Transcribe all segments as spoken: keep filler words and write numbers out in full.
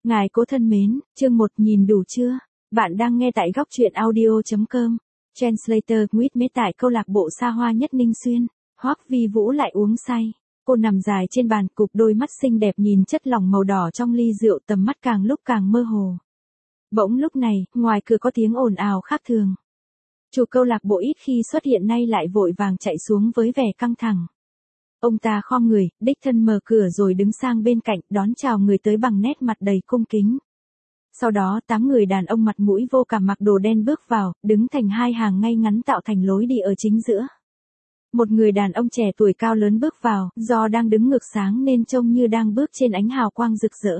Ngài cố thân mến, chương một nhìn đủ chưa? Bạn đang nghe tại góc truyện audio chấm com. Translator with mết tại câu lạc bộ xa hoa nhất Ninh Xuyên. Hoắc Vi Vũ lại uống say. Cô nằm dài trên bàn, cụp đôi mắt xinh đẹp nhìn chất lỏng màu đỏ trong ly rượu, tầm mắt càng lúc càng mơ hồ. Bỗng lúc này, ngoài cửa có tiếng ồn ào khác thường. Chủ câu lạc bộ ít khi xuất hiện nay lại vội vàng chạy xuống với vẻ căng thẳng. Ông ta khom người, đích thân mở cửa rồi đứng sang bên cạnh, đón chào người tới bằng nét mặt đầy cung kính. Sau đó tám người đàn ông mặt mũi vô cảm mặc đồ đen bước vào, đứng thành hai hàng ngay ngắn tạo thành lối đi ở chính giữa. Một người đàn ông trẻ tuổi cao lớn bước vào, do đang đứng ngược sáng nên trông như đang bước trên ánh hào quang rực rỡ.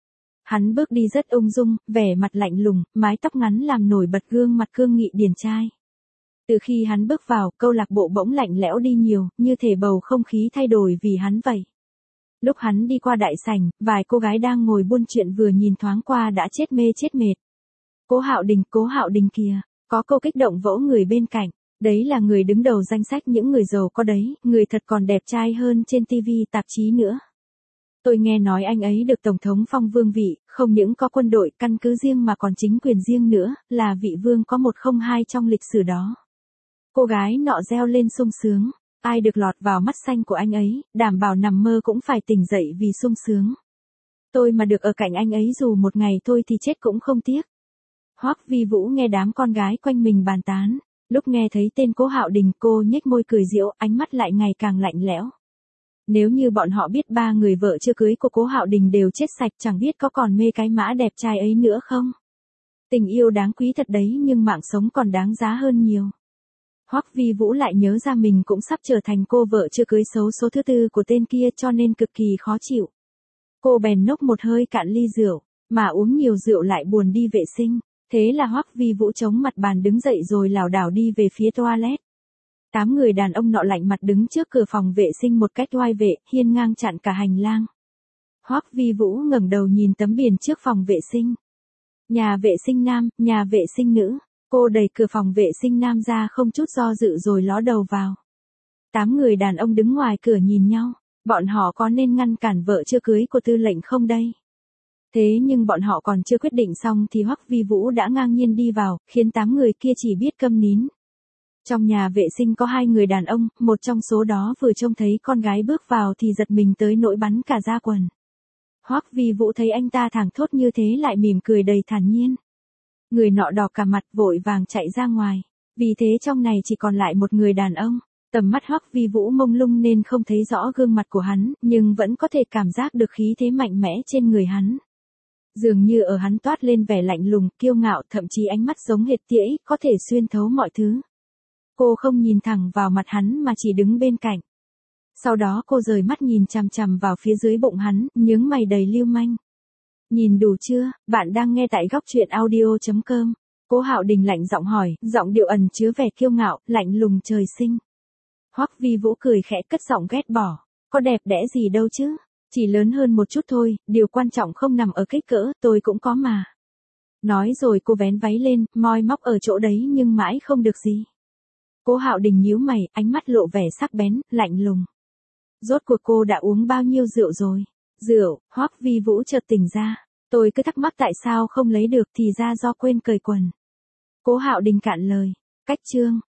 Hắn bước đi rất ung dung, vẻ mặt lạnh lùng, mái tóc ngắn làm nổi bật gương mặt cương nghị điển trai. Từ khi hắn bước vào, câu lạc bộ bỗng lạnh lẽo đi nhiều, như thể bầu không khí thay đổi vì hắn vậy. Lúc hắn đi qua đại sảnh, vài cô gái đang ngồi buôn chuyện vừa nhìn thoáng qua đã chết mê chết mệt. Cố Hạo Đình, Cố Hạo Đình kìa, có câu kích động vỗ người bên cạnh. Đấy là người đứng đầu danh sách những người giàu có đấy, người thật còn đẹp trai hơn trên ti vi tạp chí nữa. Tôi nghe nói anh ấy được Tổng thống phong vương vị, không những có quân đội căn cứ riêng mà còn chính quyền riêng nữa, là vị vương có một không hai trong lịch sử đó. Cô gái nọ reo lên sung sướng, ai được lọt vào mắt xanh của anh ấy, đảm bảo nằm mơ cũng phải tỉnh dậy vì sung sướng. Tôi mà được ở cạnh anh ấy dù một ngày thôi thì chết cũng không tiếc. Hoắc Vi Vũ nghe đám con gái quanh mình bàn tán, lúc nghe thấy tên Cố Hạo Đình cô nhếch môi cười giễu, ánh mắt lại ngày càng lạnh lẽo. Nếu như bọn họ biết ba người vợ chưa cưới của Cố Hạo Đình đều chết sạch chẳng biết có còn mê cái mã đẹp trai ấy nữa không. Tình yêu đáng quý thật đấy nhưng mạng sống còn đáng giá hơn nhiều. Hoắc Vi Vũ lại nhớ ra mình cũng sắp trở thành cô vợ chưa cưới xấu số thứ tư của tên kia cho nên cực kỳ khó chịu. Cô bèn nốc một hơi cạn ly rượu, mà uống nhiều rượu lại buồn đi vệ sinh. Thế là Hoắc Vi Vũ chống mặt bàn đứng dậy rồi lảo đảo đi về phía toilet. Tám người đàn ông nọ lạnh mặt đứng trước cửa phòng vệ sinh một cách oai vệ, hiên ngang chặn cả hành lang. Hoắc Vi Vũ ngẩng đầu nhìn tấm biển trước phòng vệ sinh. Nhà vệ sinh nam, nhà vệ sinh nữ. Cô đẩy cửa phòng vệ sinh nam ra không chút do dự rồi ló đầu vào. Tám người đàn ông đứng ngoài cửa nhìn nhau, bọn họ có nên ngăn cản vợ chưa cưới của tư lệnh không đây? Thế nhưng bọn họ còn chưa quyết định xong thì Hoắc Vi Vũ đã ngang nhiên đi vào, khiến tám người kia chỉ biết câm nín. Trong nhà vệ sinh có hai người đàn ông, một trong số đó vừa trông thấy con gái bước vào thì giật mình tới nỗi bắn cả da quần. Hoắc Vi Vũ thấy anh ta thẳng thốt như thế lại mỉm cười đầy thản nhiên. Người nọ đỏ cả mặt vội vàng chạy ra ngoài, vì thế trong này chỉ còn lại một người đàn ông. Tầm mắt Hoắc Vi Vũ mông lung nên không thấy rõ gương mặt của hắn, nhưng vẫn có thể cảm giác được khí thế mạnh mẽ trên người hắn. Dường như ở hắn toát lên vẻ lạnh lùng, kiêu ngạo, thậm chí ánh mắt giống hệt tỉa, có thể xuyên thấu mọi thứ. Cô không nhìn thẳng vào mặt hắn mà chỉ đứng bên cạnh. Sau đó cô rời mắt nhìn chằm chằm vào phía dưới bụng hắn, nhướng mày đầy lưu manh. Nhìn đủ chưa? Bạn đang nghe tại góc truyện audio chấm com. Cố Hạo Đình lạnh giọng hỏi, giọng điệu ẩn chứa vẻ kiêu ngạo, lạnh lùng trời sinh. Hoắc Vi Vũ cười khẽ cất giọng ghét bỏ, có đẹp đẽ gì đâu chứ, chỉ lớn hơn một chút thôi, điều quan trọng không nằm ở kích cỡ, tôi cũng có mà. Nói rồi cô vén váy lên, moi móc ở chỗ đấy nhưng mãi không được gì. Cố Hạo Đình nhíu mày, ánh mắt lộ vẻ sắc bén, lạnh lùng. Rốt cuộc cô đã uống bao nhiêu rượu rồi? Rượu? Hoắc Vi Vũ chợt tỉnh ra. Tôi cứ thắc mắc tại sao không lấy được thì ra do quên cởi quần. Cố Hạo Đình cạn lời. Cách chương,